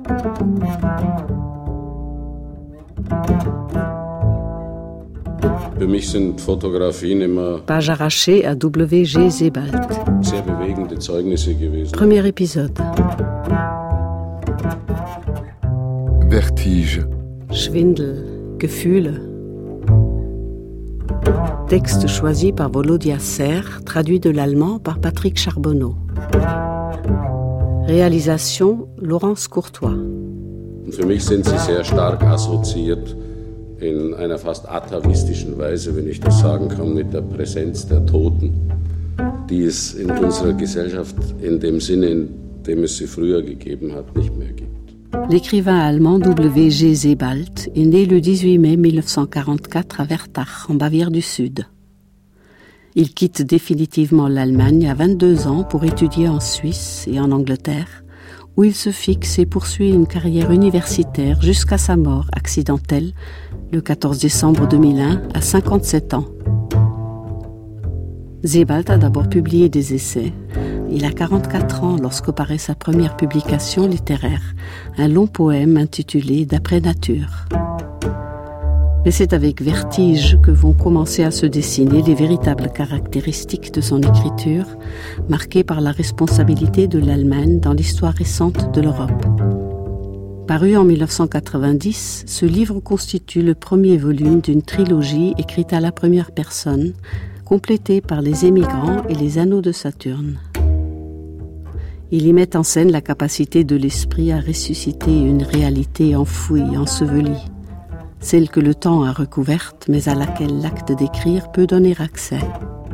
Für mich sind Fotografien immer Page arrachée à W.G. Sebald. sehr bewegende Zeugnisse gewesen. Premier épisode. Vertige. Schwindel, Gefühle. Texte choisi par Volodya Ser, traduit de l'allemand par Patrick Charbonneau. Réalisation Laurence Courtois. Und für mich sind sie sehr stark assoziiert in einer fast atavistischen Weise, wenn ich das sagen kann, mit der Präsenz der Toten, die es in unserer Gesellschaft in dem Sinne, in dem es sie früher gegeben hat, nicht mehr gibt. L'écrivain allemand W.G. Sebald est né le 18 mai 1944 à Wertach, en Bavière du Sud. Il quitte définitivement l'Allemagne à 22 ans pour étudier en Suisse et en Angleterre, où il se fixe et poursuit une carrière universitaire jusqu'à sa mort accidentelle le 14 décembre 2001 à 57 ans. Sebald a d'abord publié des essais. Il a 44 ans lorsque paraît sa première publication littéraire, un long poème intitulé « D'après nature ». Mais c'est avec Vertige que vont commencer à se dessiner les véritables caractéristiques de son écriture, marquée par la responsabilité de l'Allemagne dans l'histoire récente de l'Europe. Paru en 1990, ce livre constitue le premier volume d'une trilogie écrite à la première personne, complétée par Les émigrants et Les anneaux de Saturne. Il y met en scène la capacité de l'esprit à ressusciter une réalité enfouie, ensevelie, celle que le temps a recouverte, mais à laquelle l'acte d'écrire peut donner accès.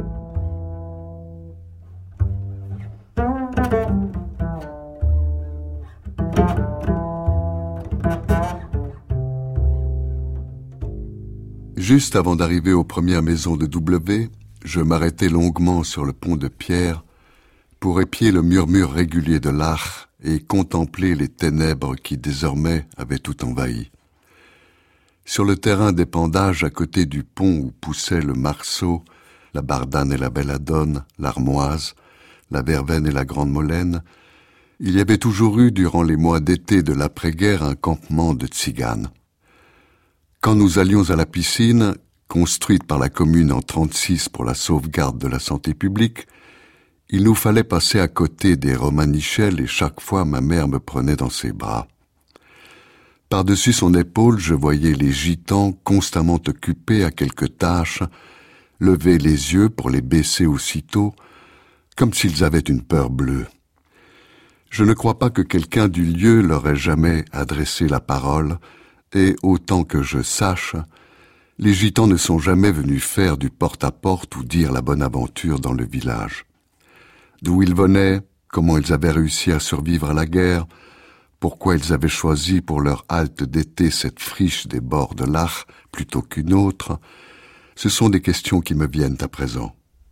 Juste avant d'arriver aux premières maisons de W, je m'arrêtais longuement sur le pont de pierre pour épier le murmure régulier de l'Ach et contempler les ténèbres qui désormais avaient tout envahi. Sur le terrain d'épandage à côté du pont où poussaient le marceau, la bardane et la belladone, l'armoise, la verveine et la grande molène, il y avait toujours eu durant les mois d'été de l'après-guerre un campement de tziganes. Quand nous allions à la piscine, construite par la commune en 1936 pour la sauvegarde de la santé publique, il nous fallait passer à côté des romanichels et chaque fois ma mère me prenait dans ses bras. Par-dessus son épaule, je voyais les gitans constamment occupés à quelques tâches, lever les yeux pour les baisser aussitôt, comme s'ils avaient une peur bleue. Je ne crois pas que quelqu'un du lieu leur ait jamais adressé la parole, et autant que je sache, les gitans ne sont jamais venus faire du porte-à-porte ou dire la bonne aventure dans le village. D'où ils venaient, comment ils avaient réussi à survivre à la guerre, pourquoi ils avaient choisi pour leur halte d'été cette friche des bords de l'Ach plutôt qu'une autre, ce sont des questions qui me viennent à présent.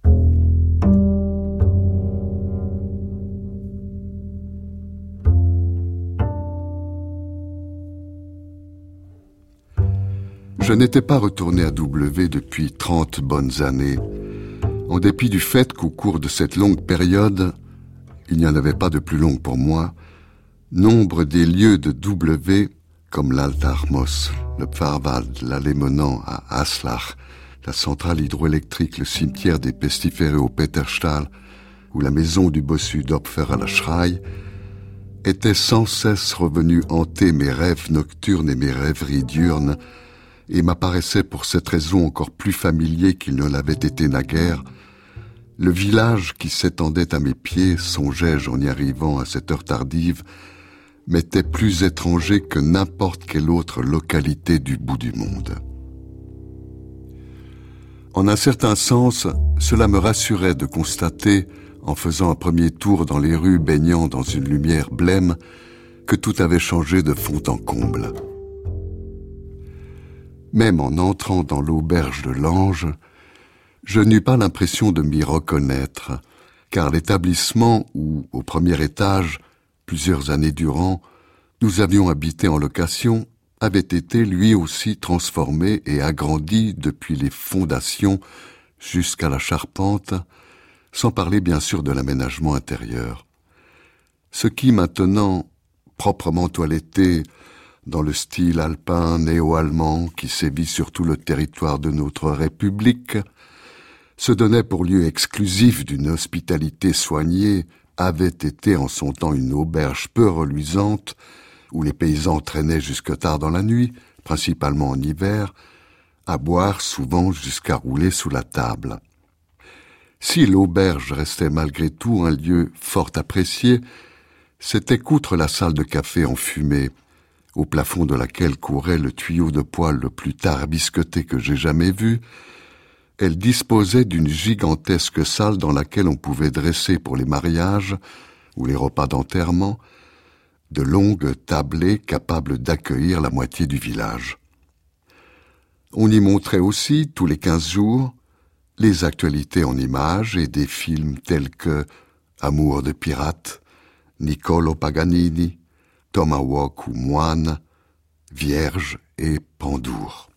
Je n'étais pas retourné à W depuis 30 bonnes années, en dépit du fait qu'au cours de cette longue période, il n'y en avait pas de plus longue pour moi, nombre des lieux de W, comme l'Altarmos, le Pfarrwald, l'allée menant à Aslach, la centrale hydroélectrique, le cimetière des pestiférés au Peterstall ou la maison du bossu d'Opfer à la Schrei, étaient sans cesse revenus hanter mes rêves nocturnes et mes rêveries diurnes, et m'apparaissait pour cette raison encore plus familier qu'il ne l'avait été naguère. Le village qui s'étendait à mes pieds, songeais-je en y arrivant à cette heure tardive, m'était plus étranger que n'importe quelle autre localité du bout du monde. En un certain sens, cela me rassurait de constater, en faisant un premier tour dans les rues baignant dans une lumière blême, que tout avait changé de fond en comble. Même en entrant dans l'auberge de l'Ange, je n'eus pas l'impression de m'y reconnaître, car l'établissement où, au premier étage, plusieurs années durant, nous avions habité en location, avait été lui aussi transformé et agrandi depuis les fondations jusqu'à la charpente, sans parler bien sûr de l'aménagement intérieur. Ce qui maintenant, proprement toilettés dans le style alpin néo-allemand qui sévit sur tout le territoire de notre République, se donnait pour lieu exclusif d'une hospitalité soignée, avait été en son temps une auberge peu reluisante, où les paysans traînaient jusque tard dans la nuit, principalement en hiver, à boire souvent jusqu'à rouler sous la table. Si l'auberge restait malgré tout un lieu fort apprécié, c'était qu'outre la salle de café enfumée, au plafond de laquelle courait le tuyau de poêle le plus tarbisqueté que j'ai jamais vu, elle disposait d'une gigantesque salle dans laquelle on pouvait dresser pour les mariages ou les repas d'enterrement de longues tablées capables d'accueillir la moitié du village. On y montrait aussi, tous les 15 jours, les actualités en images et des films tels que Amour de pirate, Niccolo Paganini, Tomahawk ou Moine, Vierge et Pandour.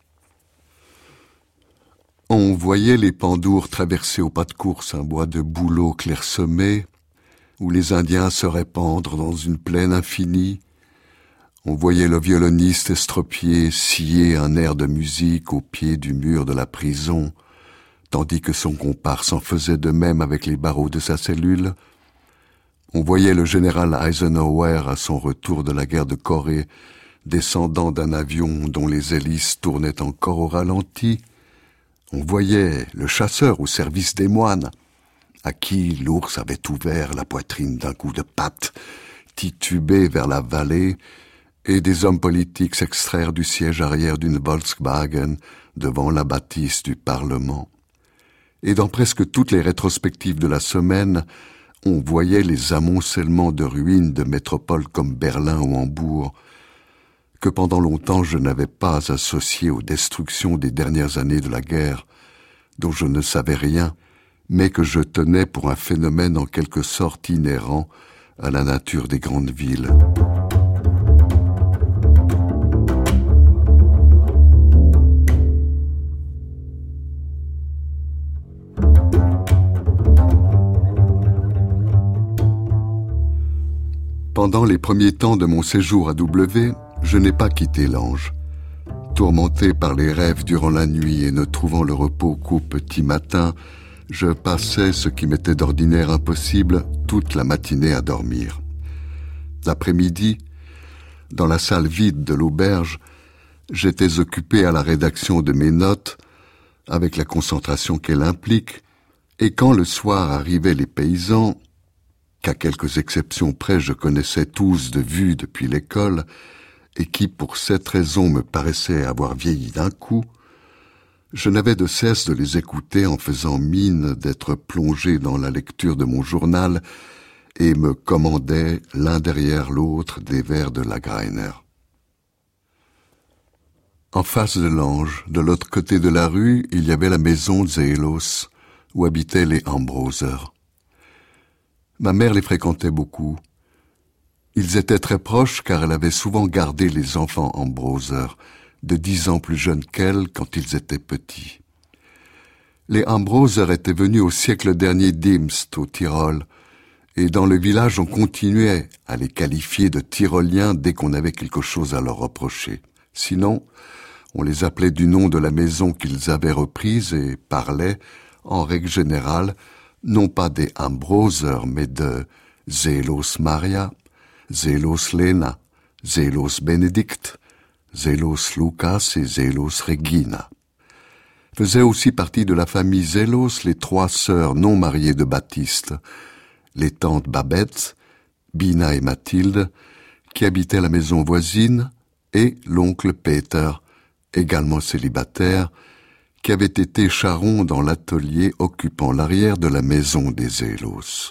On voyait les Pandours traverser au pas de course un bois de bouleaux clairsemés, où les Indiens se répandre dans une plaine infinie. On voyait le violoniste estropié scier un air de musique au pied du mur de la prison, tandis que son comparse en faisait de même avec les barreaux de sa cellule. On voyait le général Eisenhower à son retour de la guerre de Corée, descendant d'un avion dont les hélices tournaient encore au ralenti. On voyait le chasseur au service des moines, à qui l'ours avait ouvert la poitrine d'un coup de patte, titubé vers la vallée, et des hommes politiques s'extraire du siège arrière d'une Volkswagen devant la bâtisse du Parlement. Et dans presque toutes les rétrospectives de la semaine, on voyait les amoncellements de ruines de métropoles comme Berlin ou Hambourg, que pendant longtemps je n'avais pas associé aux destructions des dernières années de la guerre, dont je ne savais rien, mais que je tenais pour un phénomène en quelque sorte inhérent à la nature des grandes villes. Pendant les premiers temps de mon séjour à W, je n'ai pas quitté l'Ange. Tourmenté par les rêves durant la nuit et ne trouvant le repos qu'au petit matin, je passais ce qui m'était d'ordinaire impossible toute la matinée à dormir. L'après-midi, dans la salle vide de l'auberge, j'étais occupé à la rédaction de mes notes, avec la concentration qu'elle implique, et quand le soir arrivaient les paysans, qu'à quelques exceptions près je connaissais tous de vue depuis l'école, et qui pour cette raison me paraissaient avoir vieilli d'un coup, je n'avais de cesse de les écouter en faisant mine d'être plongé dans la lecture de mon journal et me commandais l'un derrière l'autre des vers de Lagreiner. En face de l'Ange, de l'autre côté de la rue, il y avait la maison Zelos, où habitaient les Ambroser. Ma mère les fréquentait beaucoup. Ils étaient très proches car elle avait souvent gardé les enfants Ambroser, de 10 ans plus jeunes qu'elle quand ils étaient petits. Les Ambroser étaient venus au siècle dernier d'Imst, au Tyrol, et dans le village on continuait à les qualifier de Tyroliens dès qu'on avait quelque chose à leur reprocher. Sinon, on les appelait du nom de la maison qu'ils avaient reprise et parlaient, en règle générale, non pas des Ambroser, mais de Zelos Maria, Zelos Lena, Zelos Benedict, Zelos Lucas et Zelos Regina. Faisaient aussi partie de la famille Zelos les 3 sœurs non mariées de Baptiste, les tantes Babette, Bina et Mathilde, qui habitaient la maison voisine, et l'oncle Peter, également célibataire, qui avait été charron dans l'atelier occupant l'arrière de la maison des Zelos.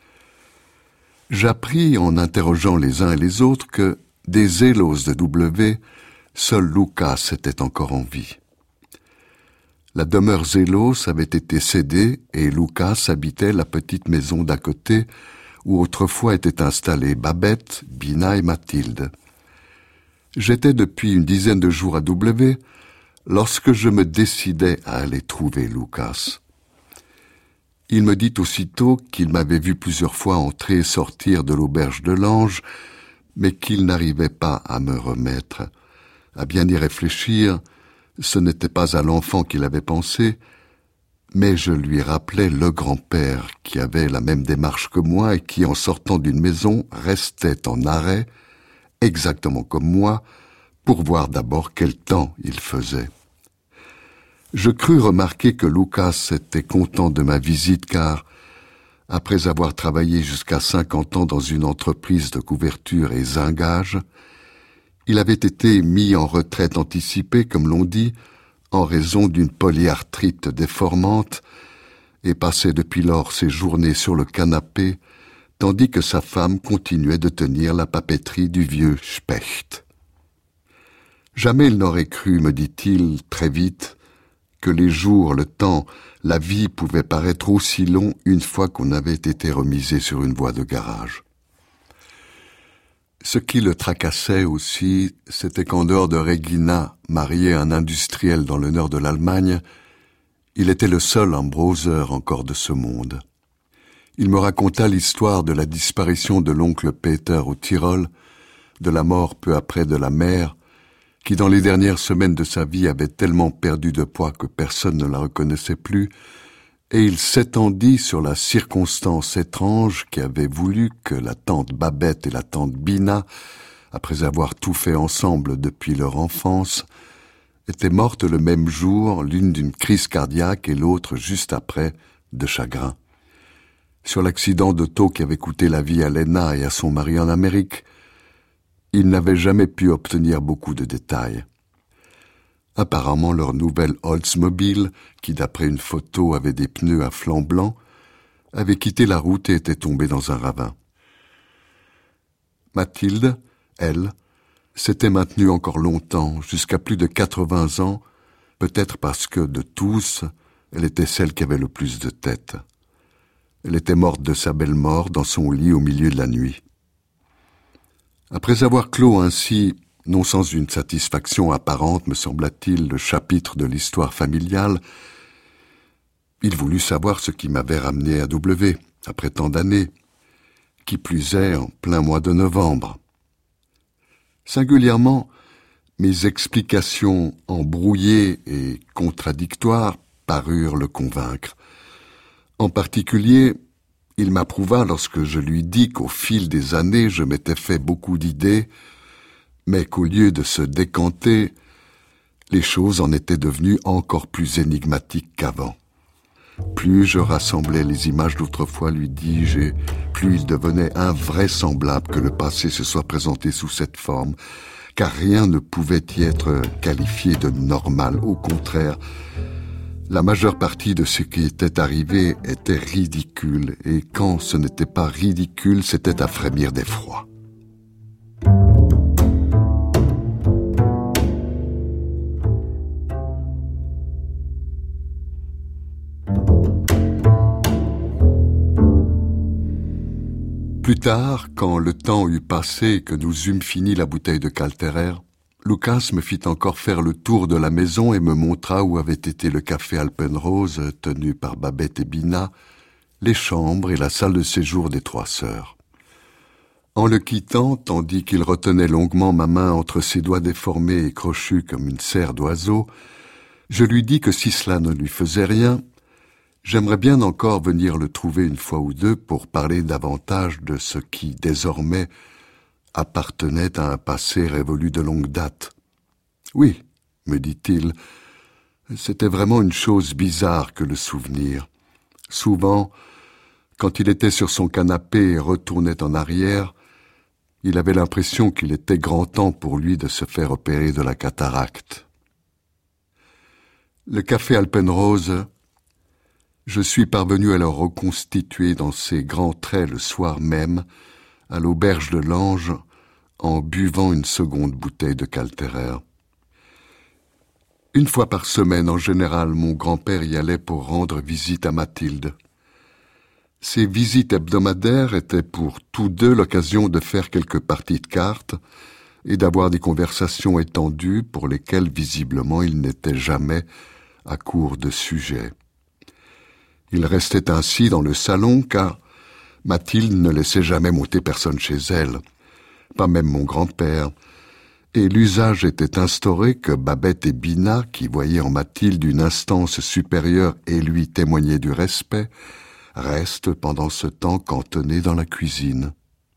J'appris en interrogeant les uns et les autres que, des Zelos de W, seul Lucas était encore en vie. La demeure Zelos avait été cédée et Lucas habitait la petite maison d'à côté où autrefois étaient installées Babette, Bina et Mathilde. J'étais depuis une dizaine de jours à W lorsque je me décidai à aller trouver Lucas. Il me dit aussitôt qu'il m'avait vu plusieurs fois entrer et sortir de l'auberge de l'Ange, mais qu'il n'arrivait pas à me remettre. À bien y réfléchir, ce n'était pas à l'enfant qu'il avait pensé, mais je lui rappelais le grand-père qui avait la même démarche que moi et qui, en sortant d'une maison, restait en arrêt, exactement comme moi, pour voir d'abord quel temps il faisait. Je crus remarquer que Lucas était content de ma visite car, après avoir travaillé jusqu'à 50 ans dans une entreprise de couverture et zingage, il avait été mis en retraite anticipée, comme l'on dit, en raison d'une polyarthrite déformante et passait depuis lors ses journées sur le canapé, tandis que sa femme continuait de tenir la papeterie du vieux Specht. Jamais il n'aurait cru, me dit-il très vite, que les jours, le temps, la vie pouvaient paraître aussi longs une fois qu'on avait été remisé sur une voie de garage. Ce qui le tracassait aussi, c'était qu'en dehors de Regina, marié à un industriel dans le nord de l'Allemagne, il était le seul Ambroser encore de ce monde. Il me raconta l'histoire de la disparition de l'oncle Peter au Tyrol, de la mort peu après de la mère, qui dans les dernières semaines de sa vie avait tellement perdu de poids que personne ne la reconnaissait plus, et il s'étendit sur la circonstance étrange qui avait voulu que la tante Babette et la tante Bina, après avoir tout fait ensemble depuis leur enfance, étaient mortes le même jour, l'une d'une crise cardiaque et l'autre juste après, de chagrin. Sur l'accident d'auto qui avait coûté la vie à Lena et à son mari en Amérique, il n'avait jamais pu obtenir beaucoup de détails. Apparemment, leur nouvelle Oldsmobile, qui d'après une photo avait des pneus à flanc blanc, avait quitté la route et était tombée dans un ravin. Mathilde, elle, s'était maintenue encore longtemps, jusqu'à plus de 80 ans, peut-être parce que, de tous, elle était celle qui avait le plus de tête. Elle était morte de sa belle mort dans son lit au milieu de la nuit. Après avoir clos ainsi, non sans une satisfaction apparente, me sembla-t-il, le chapitre de l'histoire familiale, il voulut savoir ce qui m'avait ramené à W, après tant d'années, qui plus est en plein mois de novembre. Singulièrement, mes explications embrouillées et contradictoires parurent le convaincre. En particulier, il m'approuva lorsque je lui dis qu'au fil des années, je m'étais fait beaucoup d'idées, mais qu'au lieu de se décanter, les choses en étaient devenues encore plus énigmatiques qu'avant. Plus je rassemblais les images d'autrefois, lui dis-je, et plus il devenait invraisemblable que le passé se soit présenté sous cette forme, car rien ne pouvait y être qualifié de normal. Au contraire, la majeure partie de ce qui était arrivé était ridicule, et quand ce n'était pas ridicule, c'était à frémir d'effroi. Plus tard, quand le temps eut passé et que nous eûmes fini la bouteille de Kalterer, Lucas me fit encore faire le tour de la maison et me montra où avait été le café Alpenrose, tenu par Babette et Bina, les chambres et la salle de séjour des 3 sœurs. En le quittant, tandis qu'il retenait longuement ma main entre ses doigts déformés et crochus comme une serre d'oiseau, je lui dis que si cela ne lui faisait rien, j'aimerais bien encore venir le trouver une fois ou deux pour parler davantage de ce qui, désormais, appartenait à un passé révolu de longue date. Oui, me dit-il, c'était vraiment une chose bizarre que le souvenir. Souvent, quand il était sur son canapé et retournait en arrière, il avait l'impression qu'il était grand temps pour lui de se faire opérer de la cataracte. Le café Alpenrose, je suis parvenu à le reconstituer dans ses grands traits le soir même, à l'auberge de l'Ange, en buvant une seconde bouteille de Kalterer. Une fois par semaine, en général, mon grand-père y allait pour rendre visite à Mathilde. Ces visites hebdomadaires étaient pour tous deux l'occasion de faire quelques parties de cartes et d'avoir des conversations étendues pour lesquelles, visiblement, il n'était jamais à court de sujets. Il restait ainsi dans le salon car Mathilde ne laissait jamais monter personne chez elle. pas même mon grand-père, et l'usage était instauré que Babette et Bina, qui voyaient en Mathilde une instance supérieure et lui témoignaient du respect, restent pendant ce temps cantonnés dans la cuisine.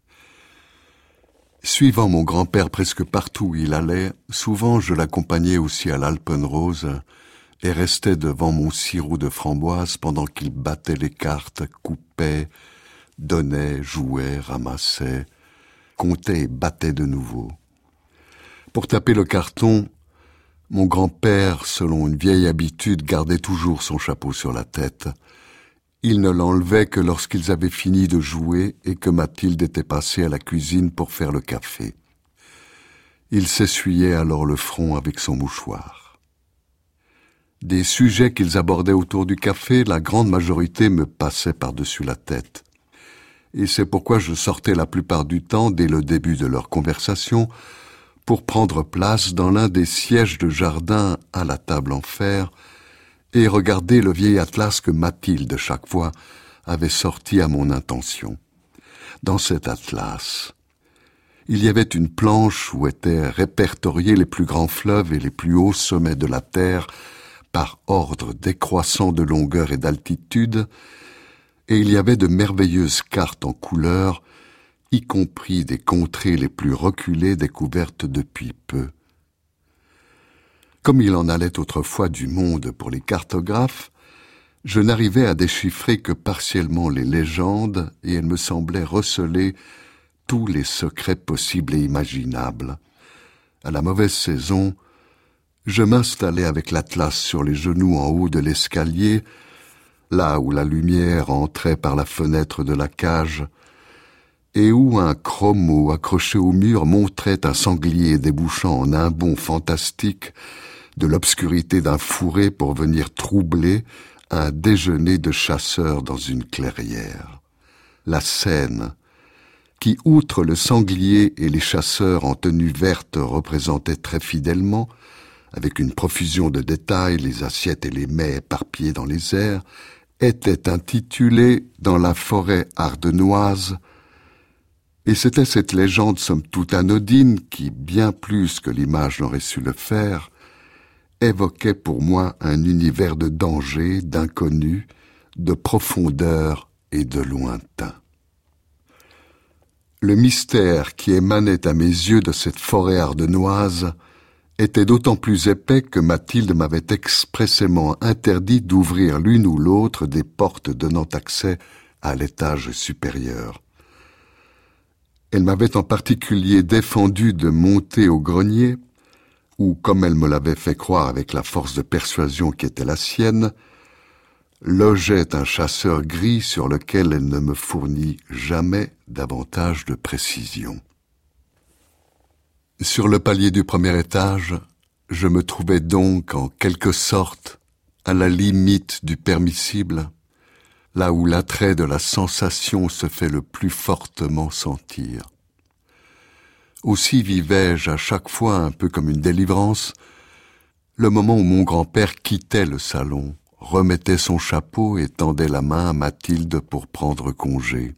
Suivant mon grand-père presque partout où il allait, souvent je l'accompagnais aussi à l'Alpenrose et restais devant mon sirop de framboise pendant qu'il battait les cartes, coupait, donnait, jouait, ramassait, comptait et battait de nouveau. Pour taper le carton, mon grand-père, selon une vieille habitude, gardait toujours son chapeau sur la tête. Il ne l'enlevait que lorsqu'ils avaient fini de jouer et que Mathilde était passée à la cuisine pour faire le café. Il s'essuyait alors le front avec son mouchoir. Des sujets qu'ils abordaient autour du café, la grande majorité me passait par-dessus la tête. Et c'est pourquoi je sortais la plupart du temps, dès le début de leur conversation, pour prendre place dans l'un des sièges de jardin à la table en fer, et regarder le vieil atlas que Mathilde, chaque fois, avait sorti à mon intention. Dans cet atlas, il y avait une planche où étaient répertoriés les plus grands fleuves et les plus hauts sommets de la Terre par ordre décroissant de longueur et d'altitude, et il y avait de merveilleuses cartes en couleurs, y compris des contrées les plus reculées découvertes depuis peu. Comme il en allait autrefois du monde pour les cartographes, je n'arrivais à déchiffrer que partiellement les légendes et elles me semblaient receler tous les secrets possibles et imaginables. À la mauvaise saison, je m'installais avec l'atlas sur les genoux en haut de l'escalier, là où la lumière entrait par la fenêtre de la cage, et où un chromo accroché au mur montrait un sanglier débouchant en un bond fantastique de l'obscurité d'un fourré pour venir troubler un déjeuner de chasseurs dans une clairière. La scène, qui, outre le sanglier et les chasseurs en tenue verte, représentait très fidèlement, avec une profusion de détails, les assiettes et les mets éparpillés dans les airs, était intitulée « Dans la forêt ardenoise », et c'était cette légende somme toute anodine qui, bien plus que l'image n'aurait su le faire, évoquait pour moi un univers de danger, d'inconnu, de profondeur et de lointain. Le mystère qui émanait à mes yeux de cette forêt ardenoise était d'autant plus épais que Mathilde m'avait expressément interdit d'ouvrir l'une ou l'autre des portes donnant accès à l'étage supérieur. Elle m'avait en particulier défendu de monter au grenier, où, comme elle me l'avait fait croire avec la force de persuasion qui était la sienne, logeait un chasseur gris sur lequel elle ne me fournit jamais davantage de précision. Sur le palier du premier étage, je me trouvais donc en quelque sorte à la limite du permissible, là où l'attrait de la sensation se fait le plus fortement sentir. Aussi vivais-je à chaque fois un peu comme une délivrance, le moment où mon grand-père quittait le salon, remettait son chapeau et tendait la main à Mathilde pour prendre congé.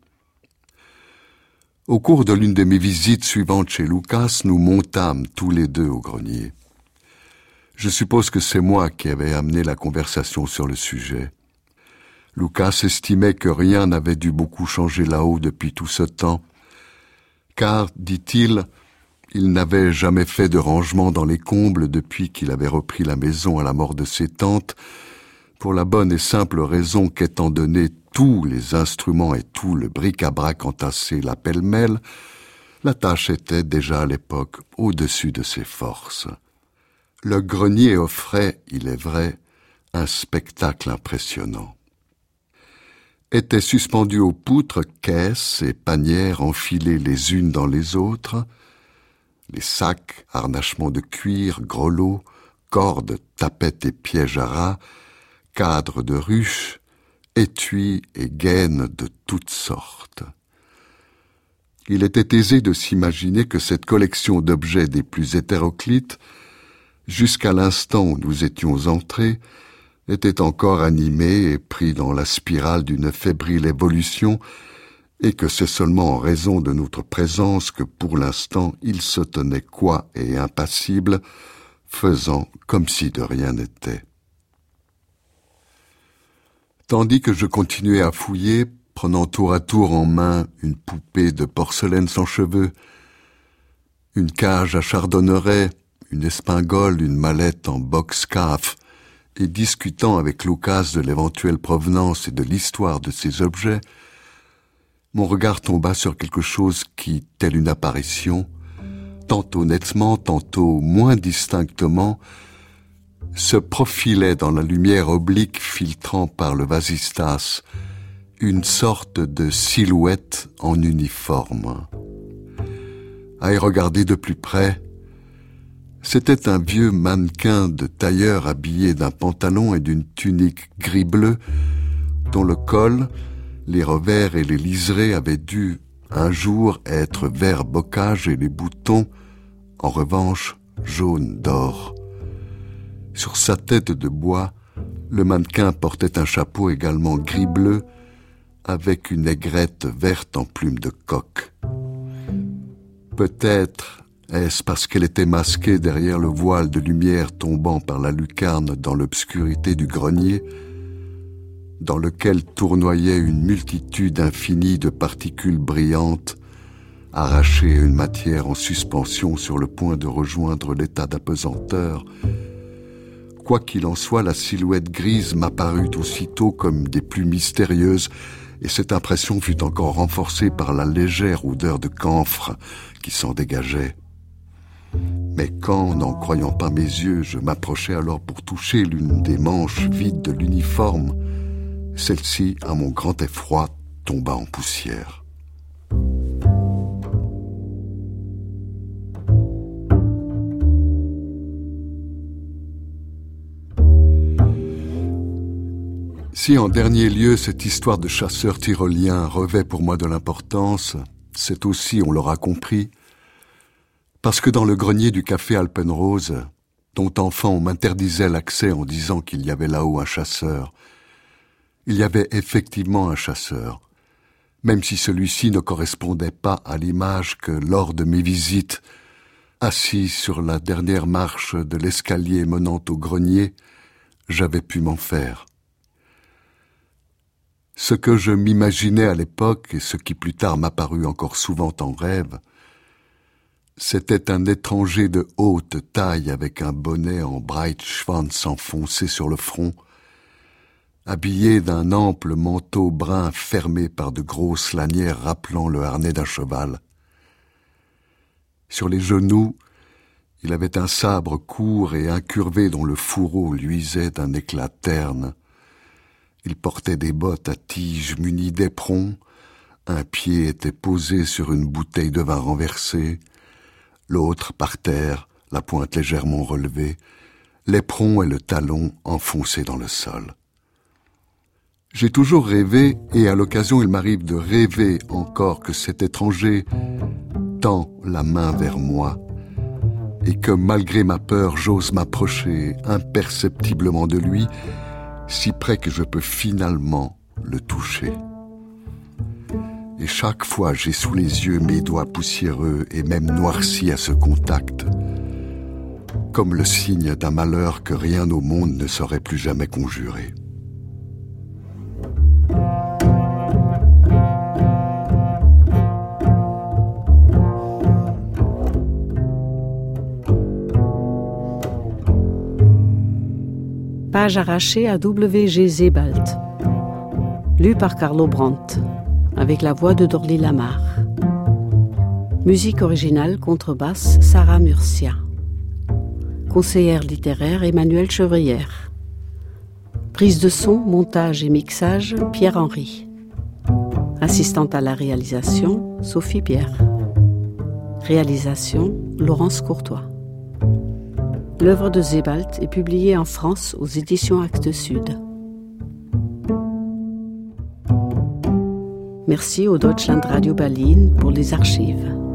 Au cours de l'une de mes visites suivantes chez Lucas, nous montâmes tous les deux au grenier. Je suppose que c'est moi qui avais amené la conversation sur le sujet. Lucas estimait que rien n'avait dû beaucoup changer là-haut depuis tout ce temps, car, dit-il, il n'avait jamais fait de rangement dans les combles depuis qu'il avait repris la maison à la mort de ses tantes, pour la bonne et simple raison qu'étant donné tous les instruments et tout le bric-à-brac entassé là pêle-mêle, la tâche était déjà à l'époque au-dessus de ses forces. Le grenier offrait, il est vrai, un spectacle impressionnant. Étaient suspendus aux poutres caisses et panières enfilées les unes dans les autres, les sacs, harnachements de cuir, grelots, cordes, tapettes et pièges à rats, cadres de ruches, étuis et gaines de toutes sortes. Il était aisé de s'imaginer que cette collection d'objets des plus hétéroclites, jusqu'à l'instant où nous étions entrés, était encore animée et pris dans la spirale d'une fébrile évolution et que c'est seulement en raison de notre présence que pour l'instant il se tenait coi et impassible, faisant comme si de rien n'était. Tandis que je continuais à fouiller, prenant tour à tour en main une poupée de porcelaine sans cheveux, une cage à chardonneret, une espingole, une mallette en box-caf, et discutant avec Lucas de l'éventuelle provenance et de l'histoire de ces objets, mon regard tomba sur quelque chose qui, telle une apparition, tantôt nettement, tantôt moins distinctement, se profilait dans la lumière oblique filtrant par le vasistas, une sorte de silhouette en uniforme. À y regarder de plus près, c'était un vieux mannequin de tailleur habillé d'un pantalon et d'une tunique gris-bleu, dont le col, les revers et les liserés avaient dû, un jour, être vert bocage et les boutons, en revanche, jaune d'or. Sur sa tête de bois, le mannequin portait un chapeau également gris-bleu, avec une aigrette verte en plume de coq. Peut-être est-ce parce qu'elle était masquée derrière le voile de lumière tombant par la lucarne dans l'obscurité du grenier, dans lequel tournoyait une multitude infinie de particules brillantes, arrachées à une matière en suspension sur le point de rejoindre l'état d'apesanteur. Quoi qu'il en soit, la silhouette grise m'apparut aussitôt comme des plus mystérieuses, et cette impression fut encore renforcée par la légère odeur de camphre qui s'en dégageait. Mais quand, n'en croyant pas mes yeux, je m'approchai alors pour toucher l'une des manches vides de l'uniforme, celle-ci, à mon grand effroi, tomba en poussière. Si en dernier lieu cette histoire de chasseur tyrolien revêt pour moi de l'importance, c'est aussi, on l'aura compris, parce que dans le grenier du café Alpenrose, dont enfant on m'interdisait l'accès en disant qu'il y avait là-haut un chasseur, il y avait effectivement un chasseur, même si celui-ci ne correspondait pas à l'image que, lors de mes visites, assis sur la dernière marche de l'escalier menant au grenier, j'avais pu m'en faire. Ce que je m'imaginais à l'époque, et ce qui plus tard m'apparut encore souvent en rêve, c'était un étranger de haute taille avec un bonnet en Breitschwanz enfoncé sur le front, habillé d'un ample manteau brun fermé par de grosses lanières rappelant le harnais d'un cheval. Sur les genoux, il avait un sabre court et incurvé dont le fourreau luisait d'un éclat terne. Il portait des bottes à tiges munies d'éperons, un pied était posé sur une bouteille de vin renversée, l'autre par terre, la pointe légèrement relevée, l'éperon et le talon enfoncés dans le sol. J'ai toujours rêvé, et à l'occasion il m'arrive de rêver encore que cet étranger tend la main vers moi, et que malgré ma peur j'ose m'approcher imperceptiblement de lui, si près que je peux finalement le toucher. Et chaque fois j'ai sous les yeux mes doigts poussiéreux et même noircis à ce contact, comme le signe d'un malheur que rien au monde ne saurait plus jamais conjurer. Page arrachée à W.G. Sebald. Lu par Carlo Brandt, avec la voix de Dorly Lamar. Musique originale, contrebasse, Sarah Murcia. Conseillère littéraire, Emmanuelle Chevrière. Prise de son, montage et mixage, Pierre-Henry. Assistante à la réalisation, Sophie Pierre. Réalisation, Laurence Courtois. L'œuvre de Sebald est publiée en France aux éditions Actes Sud. Merci au Deutschland Radio Berlin pour les archives.